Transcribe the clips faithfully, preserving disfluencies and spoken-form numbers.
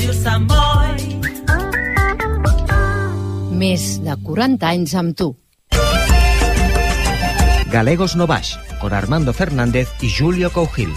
Ràdio Sant Boi. Més de quaranta anys amb tu. Galegos no Baix, con Armando Fernández y Julio Cougil.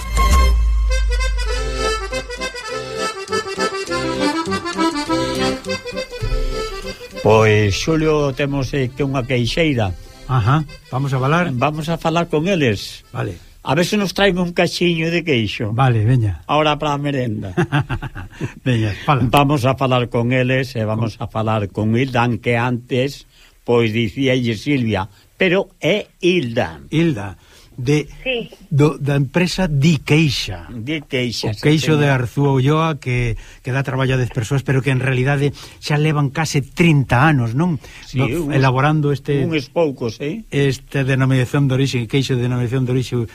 Pois, Xulio, temos eh, que unha queixeira. Ajá, vamos a falar. Vamos a falar con eles. Vale. A ver se nos traen un cachiño de queixo. Vale, veña. Ahora para a merenda. Veña, fala. Vamos a falar con eles e vamos a falar con Hilda, que antes, pois dicía Silvia, pero é Hilda. Hilda, de sí. do, da empresa Di Queixa. Di Queixa. O queixo de Arzúa Ulloa que, que dá traballo a dez persoas, pero que en realidade xa levan case trinta anos, non? Sí, no, uns, elaborando este uns poucos, eh? Este denominación de orixe, queixo de denominación de orixe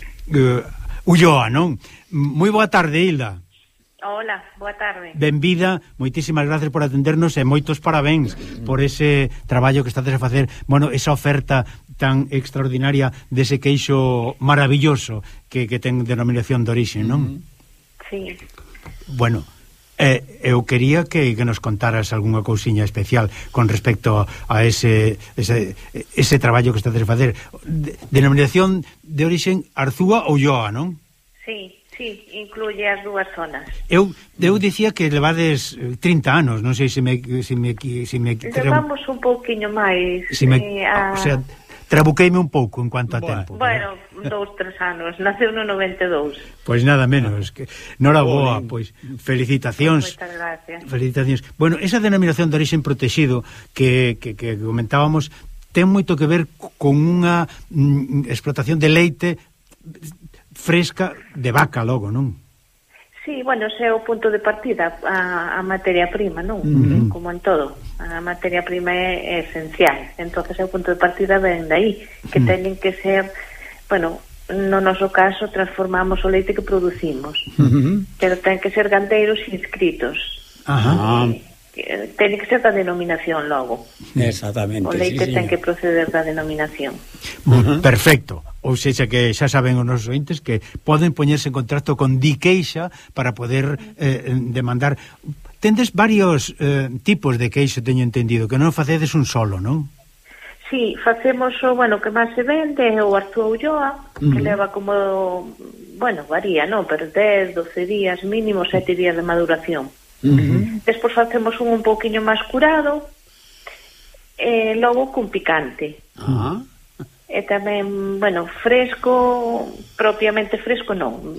uh, Ulloa, non? Moi boa tarde, Hilda. Hola, boa tarde. Benvida, moitísimas gracias por atendernos e moitos parabéns por ese traballo que estades a facer, bueno, esa oferta tan extraordinaria dese queixo maravilloso que, que ten denominación de orixe, non? Sí. Bueno, eh, eu quería que, que nos contaras algunha cousiña especial con respecto a ese ese, ese traballo que estades a facer. De, denominación de orixe Arzúa ou Ulloa, non? Sí. Sí, incluye as dúas zonas. Eu, eu dicía que levades trinta anos, non sei se me... Se me, se me Levamos un pouquiño máis. Se me, eh, a... O sea, trabuqueime un pouco en cuanto a bueno, tempo. Bueno, dous, tres anos. Naceu no noventa e dous. Pois nada menos. Que, nora boa, pois felicitacións. Moitas gracias. Felicitacións. Bueno, esa denominación de orixe protegido que, que, que comentábamos ten moito que ver con unha mm, explotación de leite fresca de vaca logo, non? Sí, bueno, ese é o punto de partida, a, a materia prima, non? Uh-huh. Como en todo, a materia prima é, é esencial, entonces é o punto de partida ven de aí, que uh-huh. teñen que ser, bueno, no noso caso transformamos o leite que producimos, uh-huh. pero ten que ser gandeiros inscritos. Ajá. Eh, ten que ser da denominación logo. Exactamente. O leite sí, ten sí. que proceder da denominación. Uh-huh. Perfecto. Ou seja que xa saben os nosos ointes que poden poñerse en contacto con Di Queixa para poder eh, demandar. Tendes varios eh, tipos de queixo, teño entendido, que non facedes un solo, non? Sí, facemos o, bueno, que máis se vende é o Arzúa Ulloa, uh-huh. que leva como, bueno, varía, non? Pero dez, doce días, mínimo sete días de maduración. Uh-huh. Despois facemos un un pouquiño máis curado e logo cun picante. Ah. E tamén, bueno, fresco, propiamente fresco non,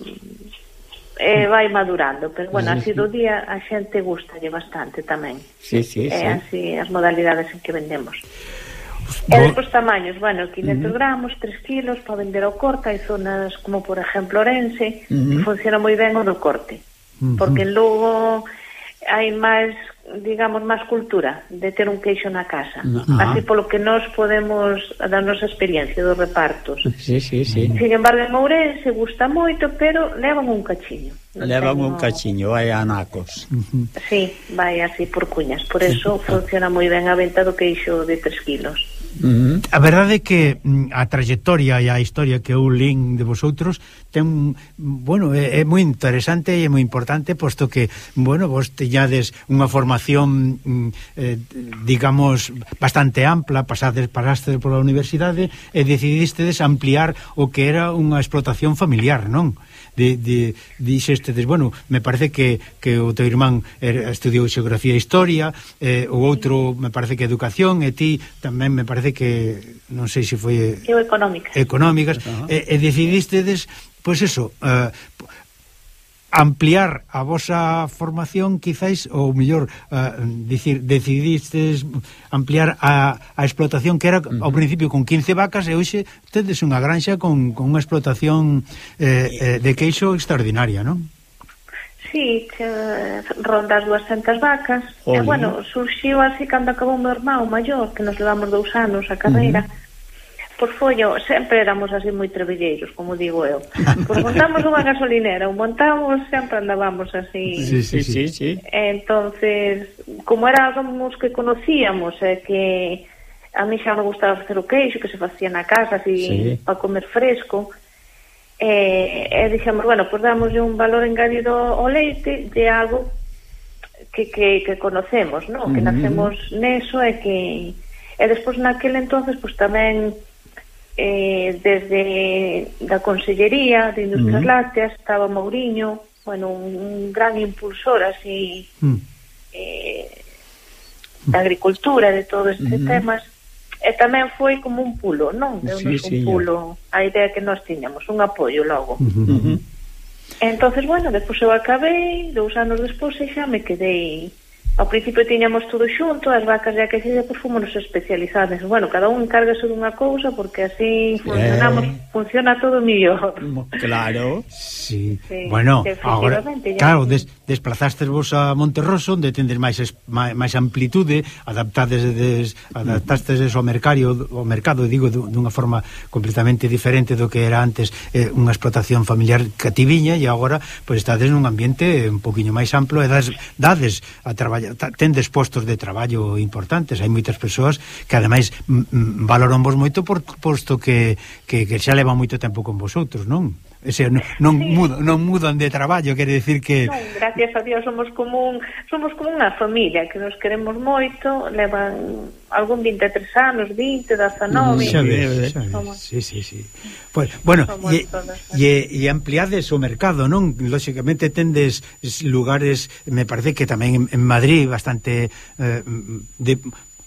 e vai madurando, pero bueno, así do día a xente gustalle bastante tamén. Sí, sí, é sí. así as modalidades en que vendemos. E despois tamaños, bueno, quinhentos gramos, tres kilos para vender ao corte. Hai zonas como por exemplo Orense, uh-huh. que funciona moi ben o do corte, uh-huh. porque en Lugo hai máis, digamos, máis cultura de ter un queixo na casa. Uh-huh. Así polo que nós podemos dar nosa experiencia dos repartos. Sí, sí, sí. Sin embargo, en Ourense gusta moito, pero levan un cachiño. Non levan tengo... un cachiño, vai a anacos. Uh-huh. Sí, vai así por cuñas. Por eso funciona moi ben a venta do queixo de tres kilos. Uh-huh. A verdade é que a trayectoria e a historia que eu lín de vosotros ten, bueno, é, é moi interesante e é moi importante, posto que, bueno, vos teñades unha formación eh, digamos bastante ampla, pasades, pasaste pola universidade e decidistedes ampliar o que era unha explotación familiar, non? De, de, dixestedes, bueno, me parece que, que o teu irmán estudiou xeografía e historia, eh, o outro me parece que educación, e ti tamén me parece que, non sei se foi eu económicas, económicas uh-huh. e, e decidistedes, pois pues eso, eh, ampliar a vosa formación, quizáis, ou mellor, uh, dicir, decidistes ampliar a, a explotación que era uh-huh. ao principio con quince vacas e hoxe tedes unha granxa con, con unha explotación eh, eh, de queixo extraordinaria, non? Sí, que ronda as duascentas vacas. E, bueno, surxiu así cando acabou o meu irmão maior, que nos levamos dous anos a carreira. Uh-huh. Por follo, sempre éramos así moi treballeiros, como digo eu. Pois montamos unha gasolinera, o montamos, sempre andábamos así. Sí, sí, sí, sí. Entonces, como éramos que conocíamos, é que a mí xa me gustaba facer o queixo, que se facía na casa, así, sí. para comer fresco, e, e dixemos, bueno, pois damos un valor engadido ao leite de algo que, que, que conocemos, non? Que nacemos neso e que e despois naquele entonces pues tamén eh, desde da Consellería de Industrias uh-huh. Lácteas estaba Mouriño, bueno, un, un gran impulsor así uh-huh. eh, da agricultura, de todos estes uh-huh. temas, e tamén foi como un pulo, non? Deu-nos sí, un pulo a idea que nós tiñamos, un apoio logo. Uh-huh. Uh-huh. Entonces, bueno, despois eu acabei, dous anos despois e xa me quedei. Ao principio tiñamos todo xunto, as vacas e a queixilla, pois fomos especializadas. Bueno, cada un encárgase dunha cousa, porque así funcionamos, eh... funciona todo mellor. Claro. Sí. sí. Bueno, agora, claro, des, desplazastes vos a Monterroso, onde tendes máis, máis, máis amplitude, adaptades des, adaptastes ao mercado, ao mercado, digo, dunha forma completamente diferente do que era antes eh, unha explotación familiar cativiña, e agora, pois estades nun ambiente un poquinho máis amplo, e dades, dades a traballar, tendes postos de traballo importantes. Hai moitas persoas que ademais m, valoran vos moito por posto que, que, que xa levan moito tempo con vosotros, non? Ese, non, non, sí. mudo, non mudan de traballo, quere decir que non, gracias a Dios somos como un, somos como unha familia que nos queremos moito, levan algún vinte e tres anos, vinte, dezanove. Xa ves, xa ves. Sí, sí, sí. Pues, bueno, e, e, e ampliades o mercado, non? Lóxicamente tendes lugares, me parece que tamén en, en Madrid bastante eh, de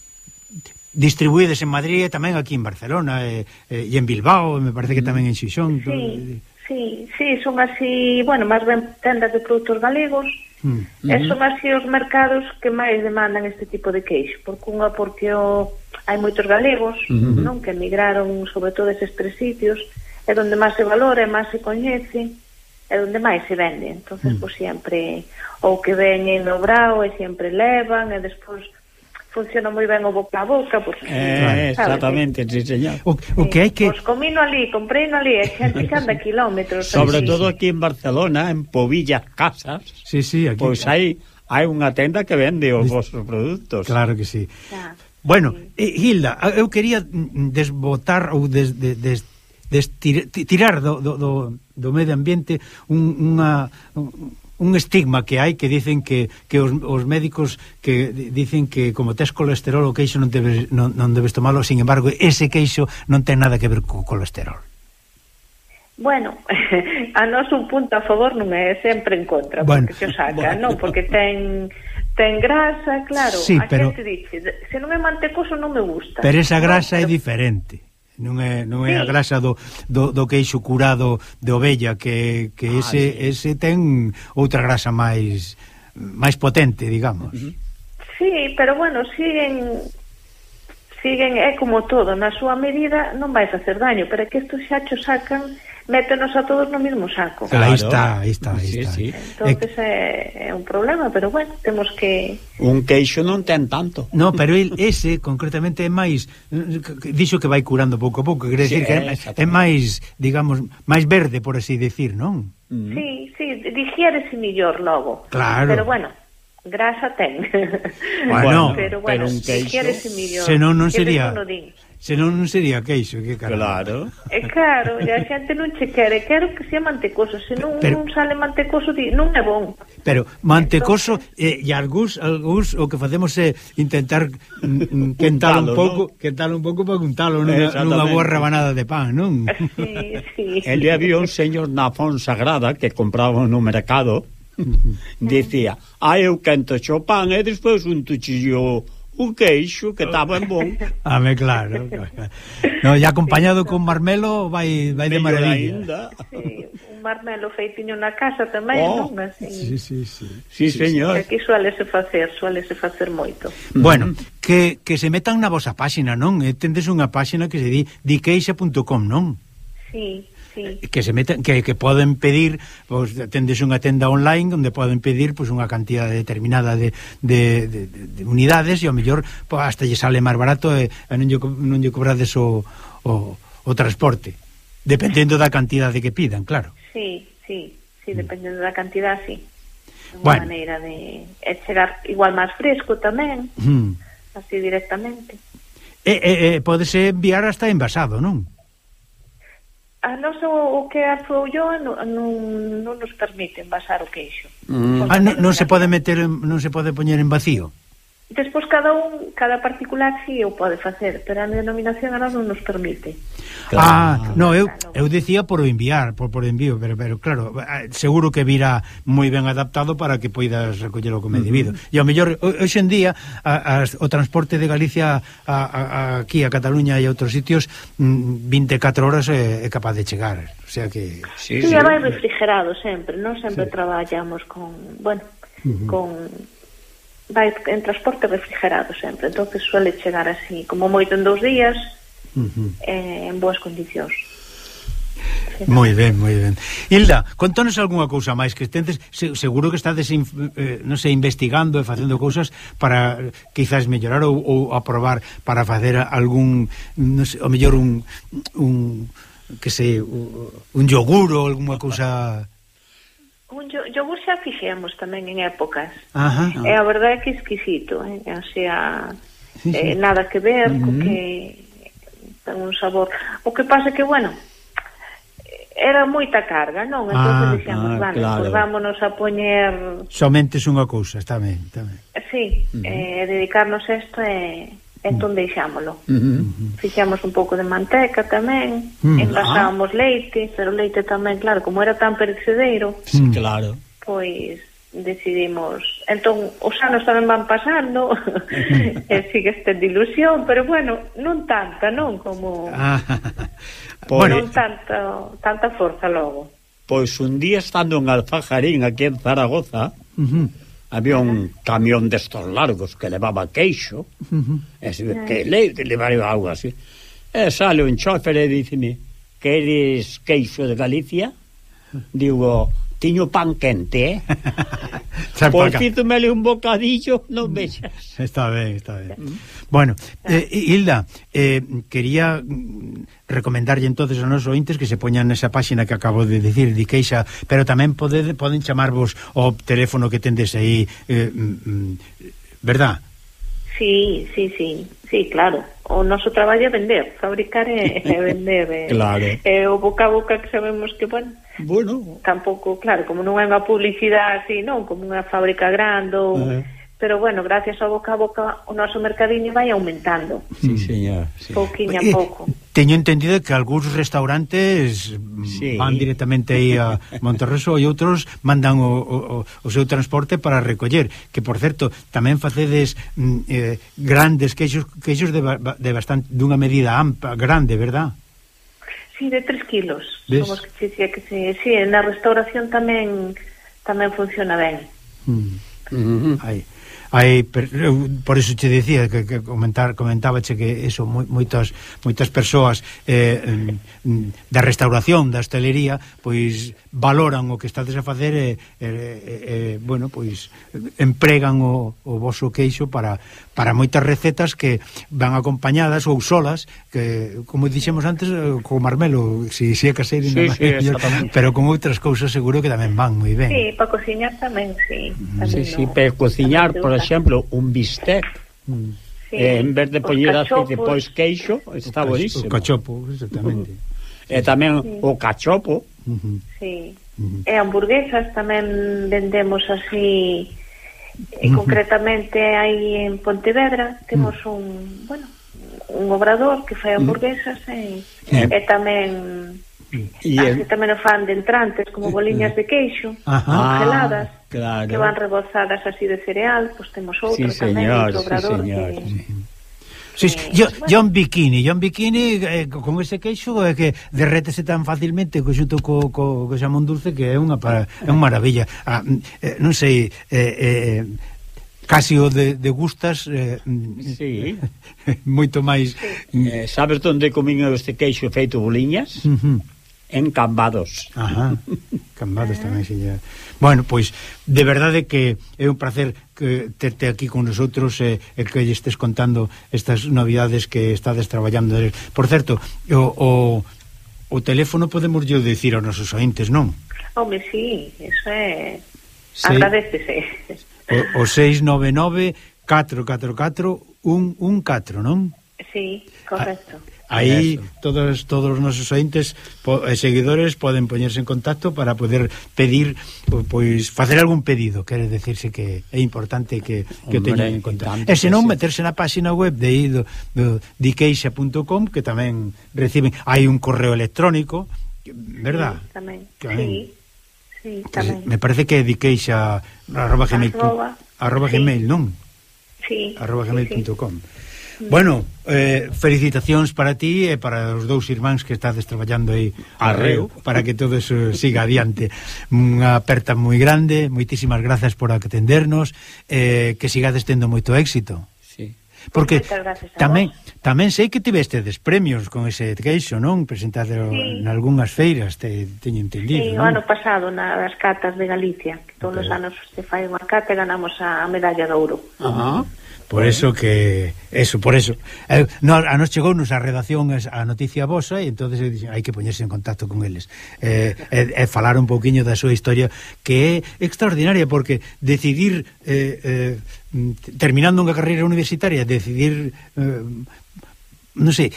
distribuídes en Madrid e tamén aquí en Barcelona e, e en Bilbao, me parece que tamén en Xixón. Sí. Sí, sí, son así, bueno, máis ben tendas de produtos galegos, mm. e son así os mercados que máis demandan este tipo de queixo, porque unha porque o, hai moitos galegos, mm-hmm. non, que emigraron sobre todo eses tres sitios, é onde máis se valora, máis se coñece, é onde máis se vende. Entonces, mm. pois sempre, ou que veñen no brao e sempre levan, e despois funciona moi ben o boca a boca, pois, eh, exactamente, sí, señor. O, o que hai que pois comino ali, comprei no ali, é xente que anda kilómetros. Sobre así. todo aquí en Barcelona, en Povillas Casas. Sí, sí, aquí. Pois hai hai unha tenda que vende os vosos produtos. Claro que sí. Claro. Bueno, sí. Hilda, eu quería desbotar ou des, des, des, des tirar do, do, do, do medio ambiente un, unha un, un estigma que hai que dicen que, que os, os médicos que dicen que como tes colesterol o queixo non debes, non, non debes tomalo, sin embargo ese queixo non ten nada que ver co colesterol. Bueno, a nós un punto a favor non é, sempre en contra, bueno, porque se saca, bueno. non? Porque ten ten grasa, claro, sí, a pero, xente dice, se non é mantecoso non me gusta. Pero esa grasa no, pero... é diferente. Non é, non é sí. a grasa do, do, do queixo curado de ovella, que, que ah, ese, sí. ese ten outra grasa máis máis potente, digamos. Sí, pero bueno, siguen siguen, é como todo, na súa medida non vais a hacer daño, pero é que estos xachos sacan, métenos a todos no mismo saco. Claro. Aí está, aí está, aí sí, está. Sí. Entonces é, é un problema, pero bueno, temos que... Un queixo non ten tanto. No, pero el, ese concretamente é máis, dixo que vai curando pouco a pouco, quere decir sí, que é, é máis, digamos, máis verde, por así decir, non? Mm. Sí, sí, digiérese millor logo. Claro. Pero bueno, grasa ten. Bueno, pero bueno, pero un queixo, digiérese millor. Senón non sería... Senón non sería queixo, que claro. É claro, e a xente non che quere, quero que sea mantecoso, se non, pero, non sale mantecoso, non é bon. Pero mantecoso, e, e algús, algús o que facemos é intentar mm, quentalo un pouco, ¿no? quentalo un pouco para untalo nunha, nunha boa rebanada de pan, non? Sí, sí. El había un señor na Fonsagrada que compraba no mercado, dicía, ah, eu quento xo pan e despois un tuchillo un queixo que estaba en bon. A me claro, claro. No, e acompañado con marmelo vai vai de maravilla. Sí, un marmelo feitiño na casa tamén, oh, non? Así. Sí, sí, sí. Sí, sí, señor. Aquí suélese facer, suélese facer moito. Bueno, que, que se metan na vosa páxina, non? E tendes unha páxina que se di diqueixa punto com, non? Sí. Sí. Que se meten, que, que poden pedir, pues, tendes unha tenda online onde poden pedir pues, unha cantidad determinada de, de, de, de unidades e ao mellor pues, hasta lle sale máis barato e, e non, lle, non lle cobrades o, o, o transporte dependendo da cantidade que pidan, claro. Sí, sí, sí, dependendo da cantidad, sí. Unha bueno. maneira de é chegar igual máis fresco tamén, mm. así directamente. E, e, e podese enviar hasta envasado, non? a nosa o que a Foulloa non, non, non nos permite envasar o queixo. Mm. Ah, non, non se pode meter, non se pode poñer en vacío? Despois cada un, cada particular sí o pode facer, pero a denominación a nós non nos permite. Claro. Ah, no, eu, eu decía por enviar, por, por envío, pero, pero claro, seguro que virá moi ben adaptado para que poidas recollelo como é debido. Uh-huh. E ao mellor, hoxe en día, a, a, o transporte de Galicia a, a, a, aquí a Cataluña e a outros sitios, vinte e catro horas é, é capaz de chegar. O sea que... Sí, sí, sí, vai refrigerado sempre, non sempre sí. Traballamos con, bueno, uh-huh. con... vai en transporte refrigerado sempre, entonces suele chegar así como moito en dous días, uh-huh. eh, en boas condicións. Sí. Moi ben, moi ben. Hilda, contanos algunha cousa máis que tendes, seguro que estades eh, non sei, investigando e facendo cousas para quizás mellorar ou, ou aprobar para facer algún, non sei, o mellor un un que sei, un yogur ou algunha cousa. Un yogur xa fixemos tamén en épocas. Ajá. E a verdade é que exquisito, eh? O sea, sí, sí. Eh, nada que ver, uh-huh. co que ten un sabor. O que pasa que, bueno, era moita carga, non? Entón ah, dixemos, ah, bueno, claro. Pues vámonos a poñer... Somente é unha cousa, está ben, está ben. Sí, uh-huh. eh, dedicarnos a isto e... entón deixámolo. Uh-huh. Fixamos un pouco de manteca tamén, uh-huh. envasábamos ah. leite, pero leite tamén, claro, como era tan perecedereiro, sí, claro, pois decidimos, entón os anos tamén van pasando e sigue esta ilusión, pero bueno, non tanta, non como ah. pois, non tanta, tanta forza logo. Pois un día estando en Alfajarín aquí en Zaragoza, uh-huh. había un camión destos largos que levaba queixo, uh-huh. ese, que le, levaba algo así, e sale un chofer e diceme, queres queixo de Galicia? Digo, tiño pan quente, eh? Pois fízomele un bocadillo, non vexas. Está ben, está ben. Uh-huh. Bueno, eh, Hilda, eh, quería recomendarlle entonces a nosos ointes que se poñan nesa páxina que acabo de decir, de queixa, pero tamén pode, poden chamarvos o teléfono que tendes aí, eh, mm, verdad? Sí, sí, sí, sí, claro. O noso traballo é vender, fabricar e, e vender. E, claro. E o boca a boca que sabemos que, bueno, bueno, tampouco, claro, como non é unha publicidade así, non, como unha fábrica grande, ou... uh-huh. Pero bueno, gracias ao boca a boca o noso mercadiño vai aumentando. Sí, señor. Sí. Pouquiño a pouco. Teño entendido que algúns restaurantes sí. van directamente aí a Monterroso e outros mandan o, o, o seu transporte para recoller, que por certo tamén facedes eh, grandes queixos, queixos de, de bastante dunha medida ampla, grande, verdad? Sí, de tres kilos. Somos que dicía que sí, sí, na restauración tamén tamén funciona ben. Mm. Uh-huh. Aí Aí, per, por eso che decía que, que comentar, comentábache que eso, moitas moitas persoas eh, da restauración, da hostelería, pois valoran o que estades a facer e, e, e bueno, pois empregan o, o voso queixo para, para moitas recetas que van acompañadas ou solas, que como dixemos antes, co marmelo, si, si é caseiro, sí, sí, pero con outras cousas seguro que tamén van moi ben. Sí, para cociñar tamén, sí. Tamén sí, no, sí, para cociñar, por exemplo, un bistec, mm. sí, eh, en vez de poñer aceite, pois queixo, está buenísimo. O cachopo, exactamente. E uh-huh. tamén sí. o cachopo. Uh-huh. Sí. Uh-huh. E hamburguesas tamén vendemos así, e uh-huh. concretamente aí en Pontevedra temos uh-huh. un, bueno, un obrador que fai hamburguesas uh-huh. e, uh-huh. e tamén e así el... tamén o fan de entrantes como boliñas de queixo, congeladas. Ah, claro. Que van rebozadas así de cereal, pois pues temos outro sí, tamén, outro obrador sí, que... Sí, sí. Yo, bueno. John Bikini, John Bikini eh, con ese queixo é eh, que derrétese tan facilmente co xunto co, co, co xamón dulce que é unha para, é unha maravilla. Ah, eh, non sei, eh, eh, casi o de, de gustas eh, sí. moito máis. Sí. Eh, sabes onde comín este queixo feito boliñas? Uh-huh. En Cambados. Ajá, Cambados tamén, señor. Bueno, pois, de verdade que é un placer que terte aquí con nosotros e eh, que lle estés contando estas novidades que estades traballando. Por certo, o, o, o teléfono podemos yo dicir aos nosos ointes, non? Home, sí, eso é... Se... Agradecese. O, o seis nove nove catro catro catro un un catro, non? Sí, correcto. Aí todos todos os nosos ointes po, e seguidores poden poñerse en contacto para poder pedir, pois facer algún pedido, quere decirse que é importante que, que o teñan en conta. E se non, meterse na página web de, do, do diqueixa punto com, que tamén reciben, hai un correo electrónico, verdad? Sí, tamén. tamén. Sí, sí, tamén. Me parece que é diqueixa arroba gmail, arroba, arroba sí. gmail, non? Sí. arroba gmail punto com. Sí, sí. Bueno, eh, felicitacións para ti e para os dous irmáns que estades traballando aí arreo, para que todo eso siga adiante. Unha aperta moi grande, moitísimas grazas por atendernos, eh, que sigades tendo moito éxito. Sí. Porque tamén vos. tamén sei que tivestedes premios con ese queixo, non? Presentado sí. en algunhas feiras, te, teño entendido, sí, non? o ano pasado nas catas de Galicia, que todos okay. os anos se fai unha cata e ganamos a medalla de ouro. Ajá. Por eso que eso, por eso. Eh, no, a nos chegounos a redacción a noticia vosa e entonces hai que poñerse en contacto con eles. Eh, e, e falar un pouquiño da súa historia, que é extraordinaria, porque decidir eh, eh, terminando unha carreira universitaria, decidir eh, non sei,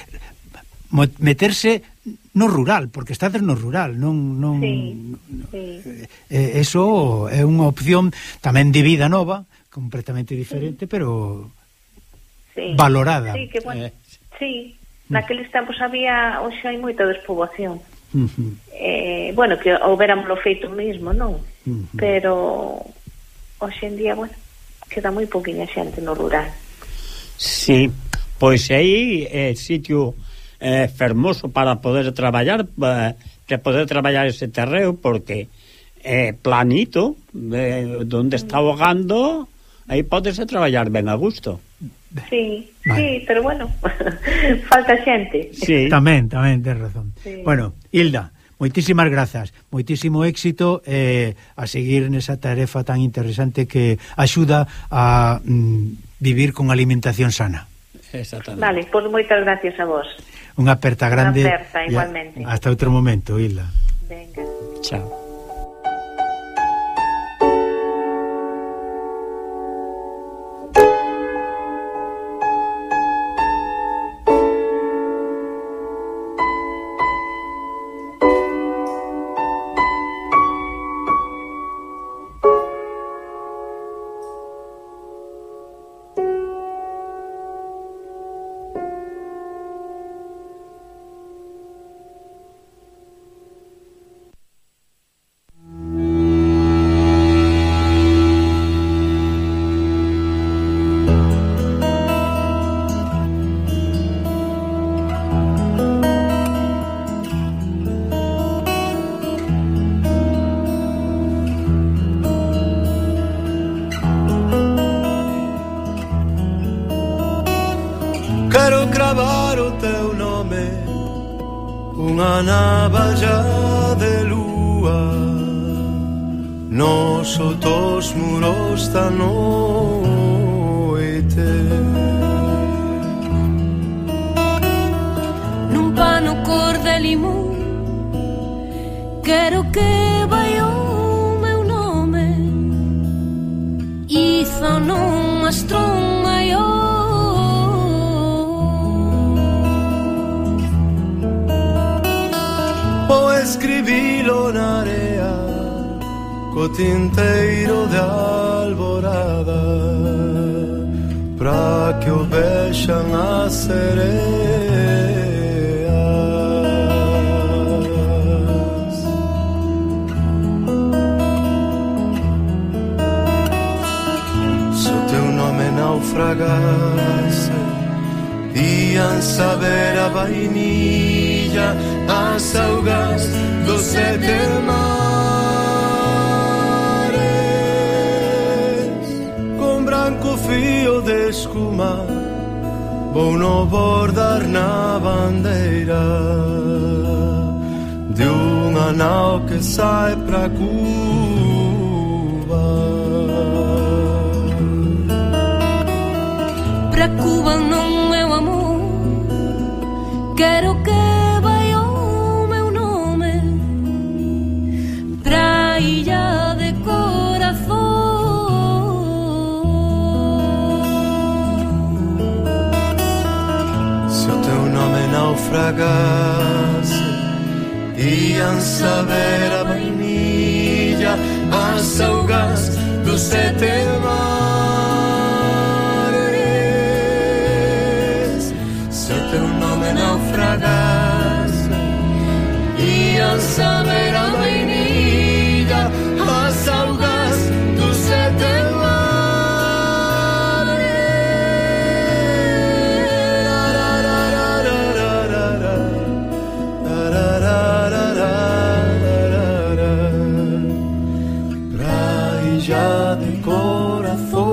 meterse no rural, porque estades no rural, non non sí, sí. Eh, eso é unha opción tamén de vida nova, completamente diferente, sí. pero sí. valorada. Sí, que bueno, eh. sí, naqueles tempos había, hoxe hai moita despoboación. Uh-huh. Eh, bueno, que houberamoslo feito mesmo, non? Uh-huh. Pero hoxe en día, bueno, queda moi poquinha xente no rural. Sí, pois aí é sitio eh, fermoso para poder traballar, eh, para poder traballar ese terreo, porque é eh, planito, eh, donde está ahogando. Aí podese traballar ben a gusto. Sí, vale. sí, pero bueno, falta xente. Sí. Tamén, tamén, ten razón. Sí. Bueno, Hilda, moitísimas grazas, moitísimo éxito eh, a seguir nesa tarefa tan interesante que axuda a mm, vivir con alimentación sana. Exactamente. Vale, pois pues moitas gracias a vos. Unha aperta grande. Unha aperta, igualmente. Hasta outro momento, Hilda. Venga. Chao. Quero cravar o teu nome, unha navalla de lúa, nos outros muros da noite. Nun pano cor de limón, quero que vai o meu nome, iza non mastrón maior. Escribilo na area co tinteiro de alborada, pra que o vexan as sereas. Se o teu nome naufragase, ian saber a vainilla, as augas dos sete mares. Con branco fío de escuma vou no bordar na bandeira de unha nao que sai pra Cuba. Pra Cuba non, meu amor, quero que naufragasse, ian saber a vainilla, as augas dos sete mares. Se o teu nome naufragasse, ian saber a vainilla, as augas dos sete mares. Praia de corazón